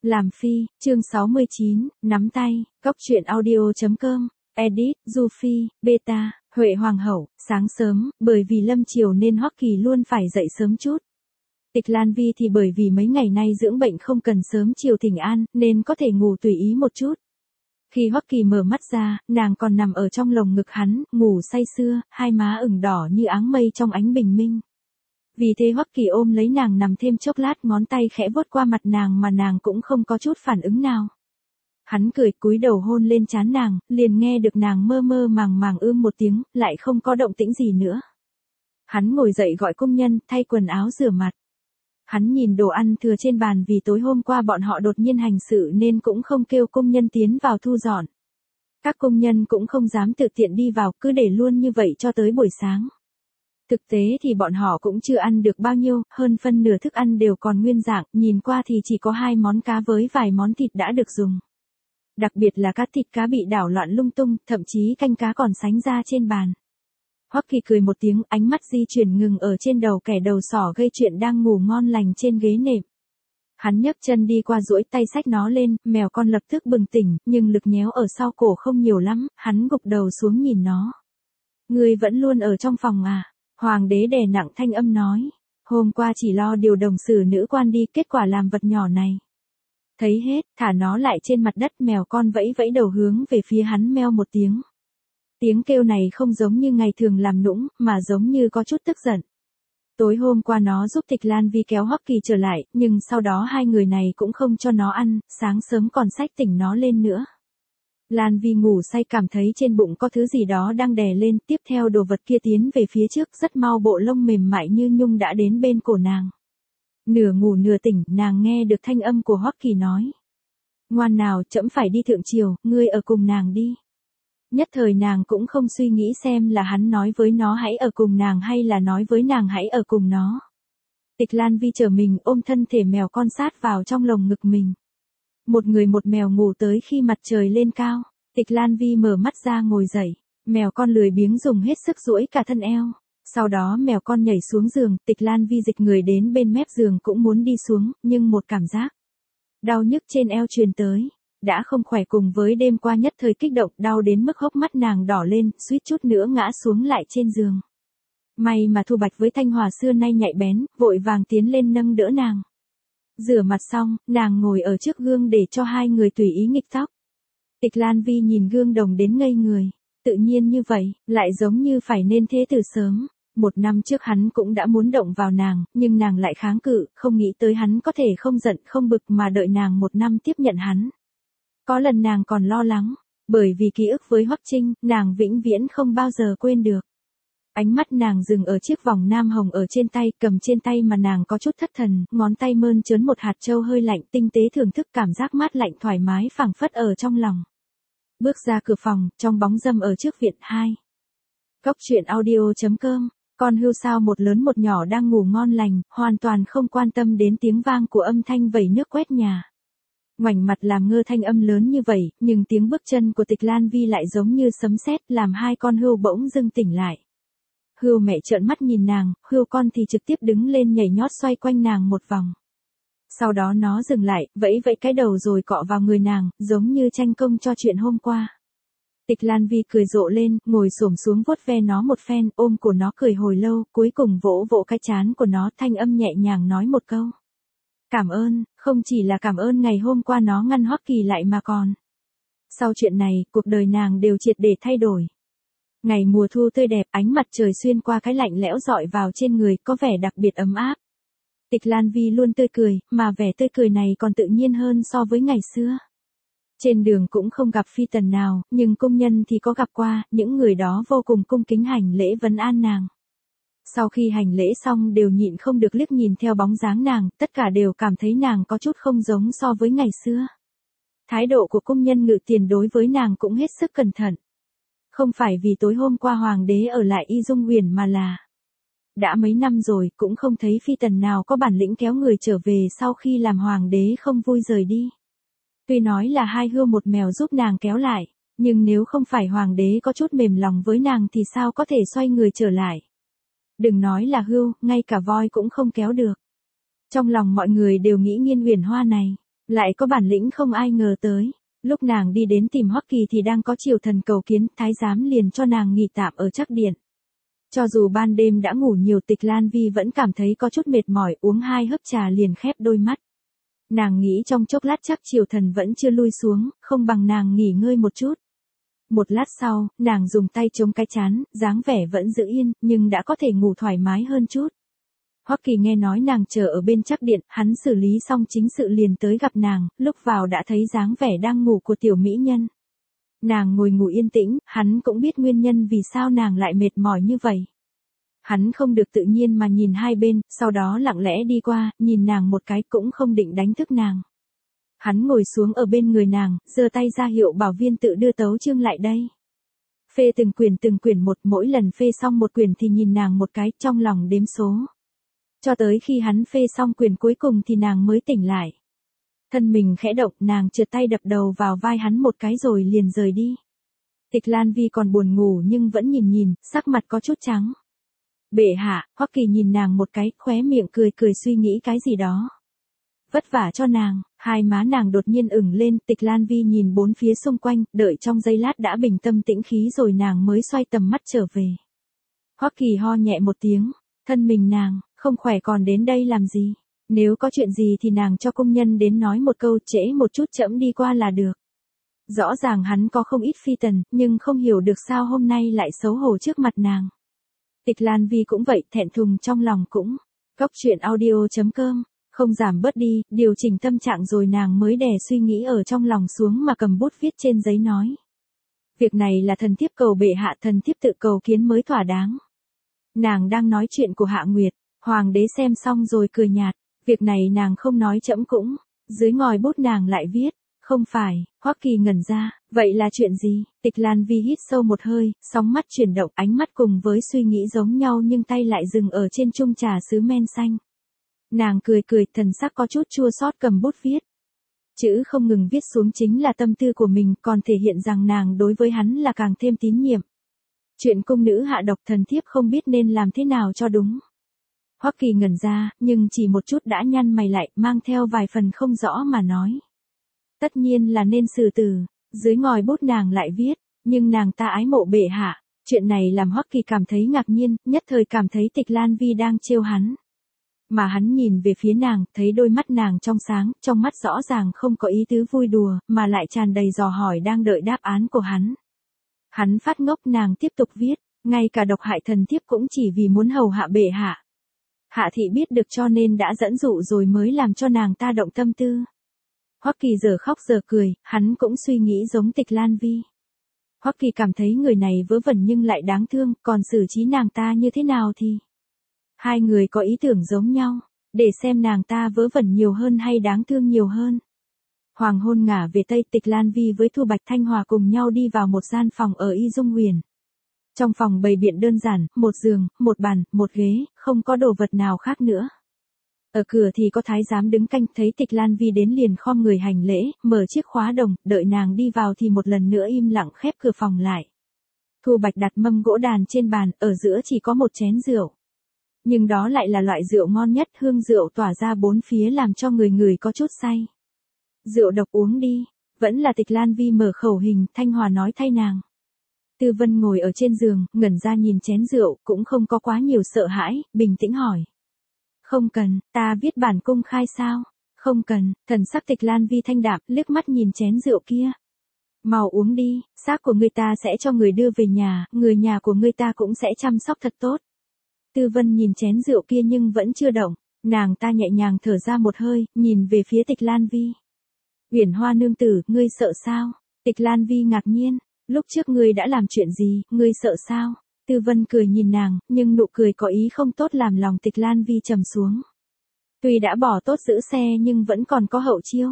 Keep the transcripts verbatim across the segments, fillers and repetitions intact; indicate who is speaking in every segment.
Speaker 1: Làm phi, chương sáu mươi chín, nắm tay, góc truyện audio chấm com, edit, Du Phi, beta, Huệ Hoàng hậu, sáng sớm, bởi vì lâm chiều nên Hoắc Kỳ luôn phải dậy sớm chút. Tịch Lan Vi thì bởi vì mấy ngày nay dưỡng bệnh không cần sớm chiều thỉnh an, nên có thể ngủ tùy ý một chút. Khi Hoắc Kỳ mở mắt ra, nàng còn nằm ở trong lồng ngực hắn, ngủ say sưa, hai má ửng đỏ như áng mây trong ánh bình minh. Vì thế Hoắc Kỳ ôm lấy nàng nằm thêm chốc lát, ngón tay khẽ vuốt qua mặt nàng mà nàng cũng không có chút phản ứng nào. Hắn cười, cúi đầu hôn lên trán nàng, liền nghe được nàng mơ mơ màng màng ưm một tiếng, lại không có động tĩnh gì nữa. Hắn ngồi dậy gọi công nhân, thay quần áo rửa mặt. Hắn nhìn đồ ăn thừa trên bàn vì tối hôm qua bọn họ đột nhiên hành sự nên cũng không kêu công nhân tiến vào thu dọn. Các công nhân cũng không dám tự tiện đi vào, cứ để luôn như vậy cho tới buổi sáng. Thực tế thì bọn họ cũng chưa ăn được bao nhiêu, hơn phân nửa thức ăn đều còn nguyên dạng, nhìn qua thì chỉ có hai món cá với vài món thịt đã được dùng. Đặc biệt là các thịt cá bị đảo loạn lung tung, thậm chí canh cá còn sánh ra trên bàn. Hoắc Kỳ cười một tiếng, ánh mắt di chuyển ngừng ở trên đầu kẻ đầu sỏ gây chuyện đang ngủ ngon lành trên ghế nệm. Hắn nhấc chân đi qua duỗi tay xách nó lên, mèo con lập tức bừng tỉnh, nhưng lực nhéo ở sau cổ không nhiều lắm, hắn gục đầu xuống nhìn nó. Ngươi vẫn luôn ở trong phòng à? Hoàng đế đè nặng thanh âm nói. Hôm qua chỉ lo điều đồng xử nữ quan đi, kết quả làm vật nhỏ này. Thấy hết, thả nó lại trên mặt đất, mèo con vẫy vẫy đầu hướng về phía hắn meo một tiếng. Tiếng kêu này không giống như ngày thường làm nũng, mà giống như có chút tức giận. Tối hôm qua nó giúp Tịch Lan Vi kéo Hoắc Kỳ trở lại, nhưng sau đó hai người này cũng không cho nó ăn, sáng sớm còn xách tỉnh nó lên nữa. Lan Vi ngủ say cảm thấy trên bụng có thứ gì đó đang đè lên, tiếp theo đồ vật kia tiến về phía trước, rất mau bộ lông mềm mại như nhung đã đến bên cổ nàng. Nửa ngủ nửa tỉnh, nàng nghe được thanh âm của Hoắc Kỳ nói. Ngoan nào, trẫm phải đi thượng triều, ngươi ở cùng nàng đi. Nhất thời nàng cũng không suy nghĩ xem là hắn nói với nó hãy ở cùng nàng hay là nói với nàng hãy ở cùng nó. Tịch Lan Vi trở mình ôm thân thể mèo con sát vào trong lồng ngực mình. Một người một mèo ngủ tới khi mặt trời lên cao. Tịch Lan Vi mở mắt ra ngồi dậy. Mèo con lười biếng dùng hết sức duỗi cả thân eo. Sau đó mèo con nhảy xuống giường. Tịch Lan Vi dịch người đến bên mép giường cũng muốn đi xuống, nhưng một cảm giác đau nhức trên eo truyền tới. Đã không khỏe cùng với đêm qua nhất thời kích động, đau đến mức hốc mắt nàng đỏ lên, suýt chút nữa ngã xuống lại trên giường. May mà Thu Bạch với Thanh Hòa xưa nay nhạy bén, vội vàng tiến lên nâng đỡ nàng. Rửa mặt xong, nàng ngồi ở trước gương để cho hai người tùy ý nghịch tóc. Tịch Lan Vi nhìn gương đồng đến ngây người. Tự nhiên như vậy, lại giống như phải nên thế từ sớm. Một năm trước hắn cũng đã muốn động vào nàng, nhưng nàng lại kháng cự, không nghĩ tới hắn có thể không giận không bực mà đợi nàng một năm tiếp nhận hắn. Có lần nàng còn lo lắng, bởi vì ký ức với Hoắc Trinh, nàng vĩnh viễn không bao giờ quên được. Ánh mắt nàng dừng ở chiếc vòng nam hồng ở trên tay, cầm trên tay mà nàng có chút thất thần, ngón tay mơn trớn một hạt châu hơi lạnh, tinh tế thưởng thức cảm giác mát lạnh thoải mái phảng phất ở trong lòng. Bước ra cửa phòng, trong bóng râm ở trước viện hai. Góc truyện audio chấm com, con hươu sao một lớn một nhỏ đang ngủ ngon lành, hoàn toàn không quan tâm đến tiếng vang của âm thanh vẩy nước quét nhà. Ngoảnh mặt làm ngơ thanh âm lớn như vậy, nhưng tiếng bước chân của Tịch Lan Vi lại giống như sấm sét, làm hai con hươu bỗng dưng tỉnh lại. Hươu mẹ trợn mắt nhìn nàng, hươu con thì trực tiếp đứng lên nhảy nhót xoay quanh nàng một vòng. Sau đó nó dừng lại, vẫy vẫy cái đầu rồi cọ vào người nàng, giống như tranh công cho chuyện hôm qua. Tịch Lan Vi cười rộ lên, ngồi xổm xuống vuốt ve nó một phen, ôm cổ nó cười hồi lâu, cuối cùng vỗ vỗ cái trán của nó, thanh âm nhẹ nhàng nói một câu. Cảm ơn, không chỉ là cảm ơn ngày hôm qua nó ngăn Hoắc Kỳ lại mà còn. Sau chuyện này, cuộc đời nàng đều triệt để thay đổi. Ngày mùa thu tươi đẹp, ánh mặt trời xuyên qua cái lạnh lẽo rọi vào trên người, có vẻ đặc biệt ấm áp. Tịch Lan Vi luôn tươi cười, mà vẻ tươi cười này còn tự nhiên hơn so với ngày xưa. Trên đường cũng không gặp phi tần nào, nhưng công nhân thì có gặp qua, những người đó vô cùng cung kính hành lễ vấn an nàng. Sau khi hành lễ xong đều nhịn không được liếc nhìn theo bóng dáng nàng, tất cả đều cảm thấy nàng có chút không giống so với ngày xưa. Thái độ của công nhân ngự tiền đối với nàng cũng hết sức cẩn thận. Không phải vì tối hôm qua hoàng đế ở lại Y Dung Huyền mà là đã mấy năm rồi cũng không thấy phi tần nào có bản lĩnh kéo người trở về sau khi làm hoàng đế không vui rời đi. Tuy nói là hai hươu một mèo giúp nàng kéo lại, nhưng nếu không phải hoàng đế có chút mềm lòng với nàng thì sao có thể xoay người trở lại. Đừng nói là hươu, ngay cả voi cũng không kéo được. Trong lòng mọi người đều nghĩ Nghiên Uyển Hoa này, Lại có bản lĩnh không ai ngờ tới. Lúc nàng đi đến tìm Hoắc Kỳ thì đang có triều thần cầu kiến, thái giám liền cho nàng nghỉ tạm ở Trắc Điện. Cho dù ban đêm đã ngủ nhiều, Tịch Lan Vi vẫn cảm thấy có chút mệt mỏi, uống hai hớp trà liền khép đôi mắt. Nàng nghĩ trong chốc lát chắc triều thần vẫn chưa lui xuống, không bằng nàng nghỉ ngơi một chút. Một lát sau, nàng dùng tay chống cái trán, dáng vẻ vẫn giữ yên, nhưng đã có thể ngủ thoải mái hơn chút. Hoắc Kỳ nghe nói nàng chờ ở bên Trắc Điện, hắn xử lý xong chính sự liền tới gặp nàng, lúc vào đã thấy dáng vẻ đang ngủ của tiểu mỹ nhân. Nàng ngồi ngủ yên tĩnh, hắn cũng biết nguyên nhân vì sao nàng lại mệt mỏi như vậy. Hắn không được tự nhiên mà nhìn hai bên, sau đó lặng lẽ đi qua, nhìn nàng một cái cũng không định đánh thức nàng. Hắn ngồi xuống ở bên người nàng, giơ tay ra hiệu bảo viên tự đưa tấu chương lại đây. Phê từng quyển từng quyển một, mỗi lần phê xong một quyển thì nhìn nàng một cái, trong lòng đếm số. Cho tới khi hắn phê xong quyển cuối cùng thì nàng mới tỉnh lại. Thân mình khẽ động, nàng trượt tay đập đầu vào vai hắn một cái rồi liền rời đi. Tịch Lan Vi còn buồn ngủ nhưng vẫn nhìn nhìn, sắc mặt có chút trắng. Bệ hạ, Hoắc Kỳ nhìn nàng một cái, khóe miệng cười cười suy nghĩ cái gì đó. Vất vả cho nàng, hai má nàng đột nhiên ửng lên, Tịch Lan Vi nhìn bốn phía xung quanh, đợi trong giây lát đã bình tâm tĩnh khí rồi nàng mới xoay tầm mắt trở về. Hoắc Kỳ ho nhẹ một tiếng, thân mình nàng, không khỏe còn đến đây làm gì? Nếu có chuyện gì thì nàng cho công nhân đến nói một câu, trễ một chút trẫm đi qua là được. Rõ ràng hắn có không ít phi tần, nhưng không hiểu được sao hôm nay lại xấu hổ trước mặt nàng. Tịch Lan Vi cũng vậy, thẹn thùng trong lòng cũng. Cốc truyện audio chấm com, không giảm bớt đi, điều chỉnh tâm trạng rồi nàng mới đè suy nghĩ ở trong lòng xuống mà cầm bút viết trên giấy nói. Việc này là thần thiếp cầu bệ hạ, thần thiếp tự cầu kiến mới thỏa đáng. Nàng đang nói chuyện của Hạ Nguyệt, hoàng đế xem xong rồi cười nhạt, việc này nàng không nói trẫm cũng. Dưới ngòi bút nàng lại viết, không phải. Hoắc Kỳ ngẩn ra, vậy là chuyện gì? Tịch Lan Vi hít sâu một hơi, sóng mắt chuyển động, ánh mắt cùng với suy nghĩ giống nhau nhưng tay lại dừng ở trên chung trà sứ men xanh. Nàng cười cười, thần sắc có chút chua xót cầm bút viết. Chữ không ngừng viết xuống chính là tâm tư của mình, còn thể hiện rằng nàng đối với hắn là càng thêm tín nhiệm. Chuyện cung nữ hạ độc, thần thiếp không biết nên làm thế nào cho đúng. Hoắc Kỳ ngẩn ra, nhưng chỉ một chút đã nhăn mày lại, mang theo vài phần không rõ mà nói. Tất nhiên là nên xử tử. Dưới ngòi bút nàng lại viết, nhưng nàng ta ái mộ bệ hạ. Chuyện này làm Hoắc Kỳ cảm thấy ngạc nhiên, nhất thời cảm thấy Tịch Lan Vi đang trêu hắn. Mà hắn nhìn về phía nàng, thấy đôi mắt nàng trong sáng, trong mắt rõ ràng không có ý tứ vui đùa, mà lại tràn đầy dò hỏi đang đợi đáp án của hắn. Hắn phát ngốc, nàng tiếp tục viết, ngay cả độc hại thần thiếp cũng chỉ vì muốn hầu hạ bệ hạ. Hạ thị biết được cho nên đã dẫn dụ rồi mới làm cho nàng ta động tâm tư. Hoắc Kỳ giờ khóc giờ cười, hắn cũng suy nghĩ giống Tịch Lan Vi. Hoắc Kỳ cảm thấy người này vớ vẩn nhưng lại đáng thương, còn xử trí nàng ta như thế nào thì... Hai người có ý tưởng giống nhau, để xem nàng ta vớ vẩn nhiều hơn hay đáng thương nhiều hơn. Hoàng hôn ngả về Tây, Tịch Lan Vi với Thu Bạch Thanh Hòa cùng nhau đi vào một gian phòng ở Y Dung Huyền. Trong phòng bày biện đơn giản, một giường, một bàn, một ghế, không có đồ vật nào khác nữa. Ở cửa thì có thái giám đứng canh, thấy Tịch Lan Vi đến liền khom người hành lễ, mở chiếc khóa đồng, đợi nàng đi vào thì một lần nữa im lặng khép cửa phòng lại. Thu Bạch đặt mâm gỗ đàn trên bàn, ở giữa chỉ có một chén rượu. Nhưng đó lại là loại rượu ngon nhất, hương rượu tỏa ra bốn phía làm cho người người có chút say. Rượu độc uống đi, vẫn là Tịch Lan Vi mở khẩu hình, Thanh Hòa nói thay nàng. Tư Vân ngồi ở trên giường, ngẩn ra nhìn chén rượu, cũng không có quá nhiều sợ hãi, bình tĩnh hỏi. Không cần, ta viết bản công khai sao? Không cần, thần sắc Tịch Lan Vi thanh đạm, liếc mắt nhìn chén rượu kia. Mau uống đi, xác của người ta sẽ cho người đưa về nhà, người nhà của người ta cũng sẽ chăm sóc thật tốt. Tư Vân nhìn chén rượu kia nhưng vẫn chưa động, nàng ta nhẹ nhàng thở ra một hơi, nhìn về phía Tịch Lan Vi. Uyển Hoa nương tử, ngươi sợ sao? Tịch Lan Vi ngạc nhiên, lúc trước ngươi đã làm chuyện gì, ngươi sợ sao? Tư Vân cười nhìn nàng, nhưng nụ cười có ý không tốt làm lòng Tịch Lan Vi trầm xuống. Tuy đã bỏ tốt giữ xe nhưng vẫn còn có hậu chiêu.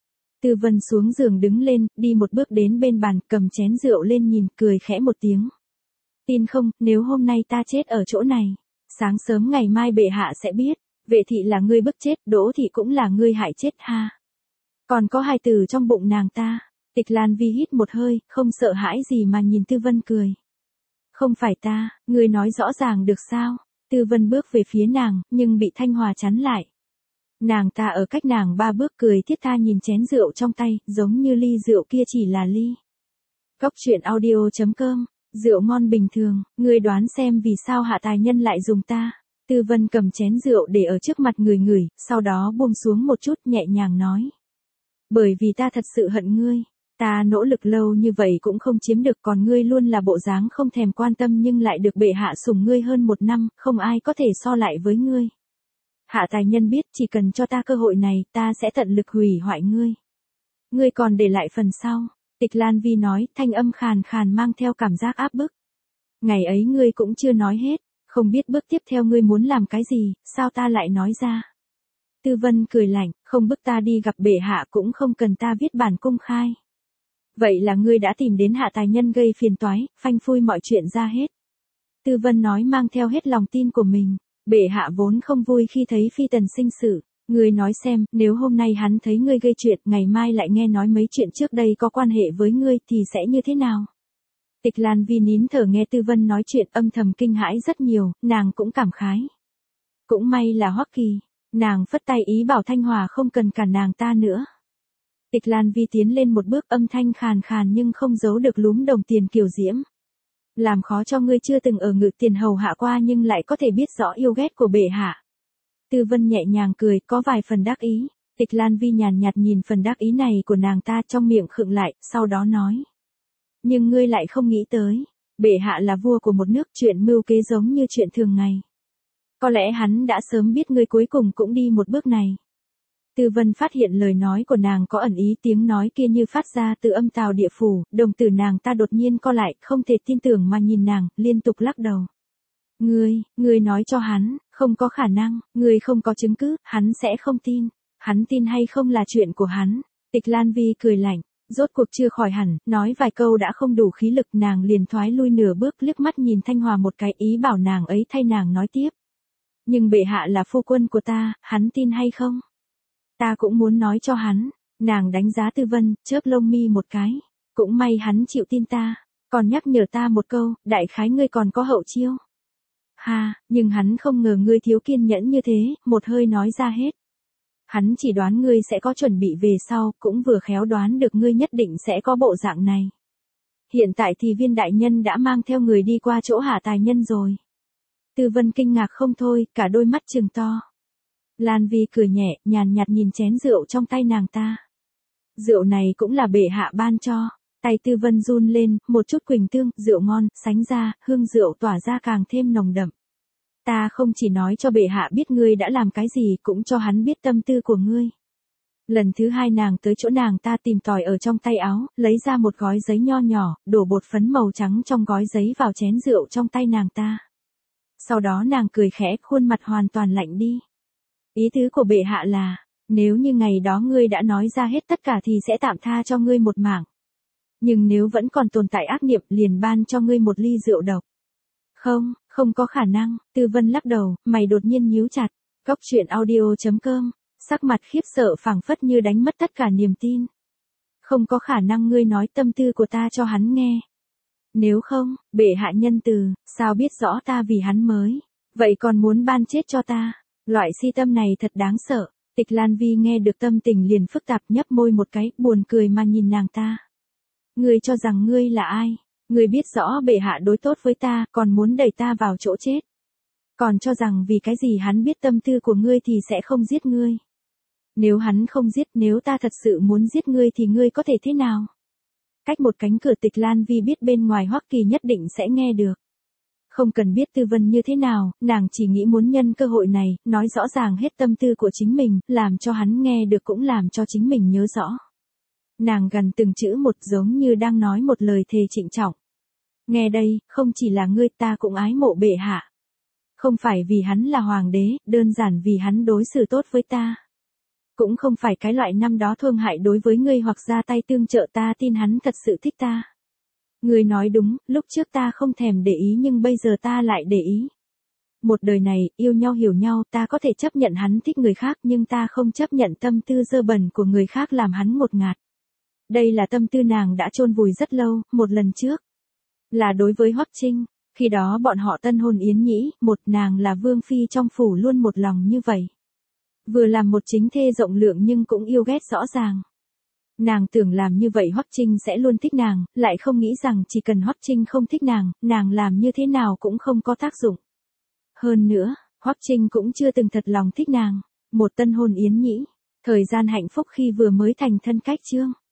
Speaker 1: Tư Vân xuống giường đứng lên, đi một bước đến bên bàn, cầm chén rượu lên nhìn, cười khẽ một tiếng. Tin không, nếu hôm nay ta chết ở chỗ này, sáng sớm ngày mai bệ hạ sẽ biết, Vệ thị là ngươi bức chết, Đỗ thị cũng là ngươi hại chết ha. Còn có hai từ trong bụng nàng ta. Tịch Lan Vi hít một hơi, không sợ hãi gì mà nhìn Tư Vân cười. Không phải ta, ngươi nói rõ ràng được sao? Tư Vân bước về phía nàng, nhưng bị Thanh Hòa chắn lại. Nàng ta ở cách nàng ba bước cười thiết tha nhìn chén rượu trong tay, giống như ly rượu kia chỉ là ly. Cốc truyện audio chấm com, rượu ngon bình thường, ngươi đoán xem vì sao Hạ Tài Nhân lại dùng ta. Tư Vân cầm chén rượu để ở trước mặt người ngửi, sau đó buông xuống một chút nhẹ nhàng nói. Bởi vì ta thật sự hận ngươi. Ta nỗ lực lâu như vậy cũng không chiếm được, còn ngươi luôn là bộ dáng không thèm quan tâm nhưng lại được bệ hạ sủng ngươi hơn một năm, không ai có thể so lại với ngươi. Hạ Tài Nhân biết chỉ cần cho ta cơ hội này, ta sẽ tận lực hủy hoại ngươi. Ngươi còn để lại phần sau. Tịch Lan Vi nói, thanh âm khàn khàn mang theo cảm giác áp bức. Ngày ấy ngươi cũng chưa nói hết, không biết bước tiếp theo ngươi muốn làm cái gì, sao ta lại nói ra. Tư Vân cười lạnh, không bức ta đi gặp bệ hạ cũng không cần ta viết bản công khai. Vậy là ngươi đã tìm đến Hạ Tài Nhân gây phiền toái, phanh phui mọi chuyện ra hết. Tư Vân nói mang theo hết lòng tin của mình, bệ hạ vốn không vui khi thấy phi tần sinh sự. Ngươi nói xem, nếu hôm nay hắn thấy ngươi gây chuyện, ngày mai lại nghe nói mấy chuyện trước đây có quan hệ với ngươi thì sẽ như thế nào? Tịch Lan Vi nín thở nghe Tư Vân nói chuyện âm thầm kinh hãi rất nhiều, nàng cũng cảm khái. Cũng may là Hoắc Kỳ, nàng phất tay ý bảo Thanh Hòa không cần cản nàng ta nữa. Tịch Lan Vi tiến lên một bước âm thanh khàn khàn nhưng không giấu được lúm đồng tiền kiều diễm. Làm khó cho ngươi chưa từng ở Ngự Tiền hầu hạ qua nhưng lại có thể biết rõ yêu ghét của bệ hạ. Tư Vân nhẹ nhàng cười, có vài phần đắc ý. Tịch Lan Vi nhàn nhạt nhìn phần đắc ý này của nàng ta trong miệng khựng lại, sau đó nói. Nhưng ngươi lại không nghĩ tới, bệ hạ là vua của một nước, chuyện mưu kế giống như chuyện thường ngày. Có lẽ hắn đã sớm biết ngươi cuối cùng cũng đi một bước này. Tư Vân phát hiện lời nói của nàng có ẩn ý, tiếng nói kia như phát ra từ âm tào địa phủ, đồng tử nàng ta đột nhiên co lại, không thể tin tưởng mà nhìn nàng, liên tục lắc đầu. Ngươi, ngươi nói cho hắn, không có khả năng, ngươi không có chứng cứ, hắn sẽ không tin. Hắn tin hay không là chuyện của hắn. Tịch Lan Vi cười lạnh, rốt cuộc chưa khỏi hẳn, nói vài câu đã không đủ khí lực, nàng liền thoái lui nửa bước, liếc mắt nhìn Thanh Hòa một cái, ý bảo nàng ấy thay nàng nói tiếp. Nhưng bệ hạ là phu quân của ta, hắn tin hay không? Ta cũng muốn nói cho hắn. Nàng đánh giá Tư Vân, chớp lông mi một cái. Cũng may hắn chịu tin ta, còn nhắc nhở ta một câu, đại khái ngươi còn có hậu chiêu. Ha, nhưng hắn không ngờ ngươi thiếu kiên nhẫn như thế, một hơi nói ra hết. Hắn chỉ đoán ngươi sẽ có chuẩn bị về sau, cũng vừa khéo đoán được ngươi nhất định sẽ có bộ dạng này. Hiện tại thì Viên đại nhân đã mang theo người đi qua chỗ Hạ Tài Nhân rồi. Tư Vân kinh ngạc không thôi, cả đôi mắt trừng to. Lan Vi cười nhẹ, nhàn nhạt nhìn chén rượu trong tay nàng ta. Rượu này cũng là bệ hạ ban cho. Tay Tư Vân run lên, một chút quỳnh tương, rượu ngon, sánh ra, hương rượu tỏa ra càng thêm nồng đậm. Ta không chỉ nói cho bệ hạ biết ngươi đã làm cái gì, cũng cho hắn biết tâm tư của ngươi. Lần thứ hai nàng tới chỗ nàng ta tìm tòi ở trong tay áo, lấy ra một gói giấy nho nhỏ, đổ bột phấn màu trắng trong gói giấy vào chén rượu trong tay nàng ta. Sau đó nàng cười khẽ, khuôn mặt hoàn toàn lạnh đi. Ý tứ của bệ hạ là, nếu như ngày đó ngươi đã nói ra hết tất cả thì sẽ tạm tha cho ngươi một mảng. Nhưng nếu vẫn còn tồn tại ác niệm liền ban cho ngươi một ly rượu độc. Không, không có khả năng. Tư Vân lắc đầu, mày đột nhiên nhíu chặt. Cốc truyện audio chấm com, sắc mặt khiếp sợ phảng phất như đánh mất tất cả niềm tin. Không có khả năng ngươi nói tâm tư của ta cho hắn nghe. Nếu không, bệ hạ nhân từ, sao biết rõ ta vì hắn mới. Vậy còn muốn ban chết cho ta. Loại si tâm này thật đáng sợ. Tịch Lan Vi nghe được tâm tình liền phức tạp, nhấp môi một cái, buồn cười mà nhìn nàng ta. Ngươi cho rằng ngươi là ai? Ngươi biết rõ bệ hạ đối tốt với ta, còn muốn đẩy ta vào chỗ chết. Còn cho rằng vì cái gì hắn biết tâm tư của ngươi thì sẽ không giết ngươi. Nếu hắn không giết, nếu ta thật sự muốn giết ngươi thì ngươi có thể thế nào? Cách một cánh cửa Tịch Lan Vi biết bên ngoài Hoắc Kỳ nhất định sẽ nghe được. Không cần biết Tư Vân như thế nào, nàng chỉ nghĩ muốn nhân cơ hội này, nói rõ ràng hết tâm tư của chính mình, làm cho hắn nghe được cũng làm cho chính mình nhớ rõ. Nàng gần từng chữ một giống như đang nói một lời thề trịnh trọng. Nghe đây, không chỉ là ngươi, ta cũng ái mộ bệ hạ. Không phải vì hắn là hoàng đế, đơn giản vì hắn đối xử tốt với ta. Cũng không phải cái loại năm đó thương hại đối với ngươi hoặc ra tay tương trợ, ta tin hắn thật sự thích ta. Ngươi nói đúng, lúc trước ta không thèm để ý nhưng bây giờ ta lại để ý. Một đời này, yêu nhau hiểu nhau, ta có thể chấp nhận hắn thích người khác nhưng ta không chấp nhận tâm tư dơ bẩn của người khác làm hắn ngột ngạt. Đây là tâm tư nàng đã chôn vùi rất lâu, một lần trước. Là đối với Hoắc Trinh, khi đó bọn họ tân hôn yến nhĩ, một nàng là vương phi trong phủ luôn một lòng như vậy. vừa làm một chính thê rộng lượng nhưng cũng yêu ghét rõ ràng. Nàng tưởng làm như vậy Hoắc Trinh sẽ luôn thích nàng, lại không nghĩ rằng chỉ cần Hoắc Trinh không thích nàng, nàng làm như thế nào cũng không có tác dụng. Hơn nữa, Hoắc Trinh cũng chưa từng thật lòng thích nàng. Một tân hôn yến nhĩ, thời gian hạnh phúc khi vừa mới thành thân cách chương.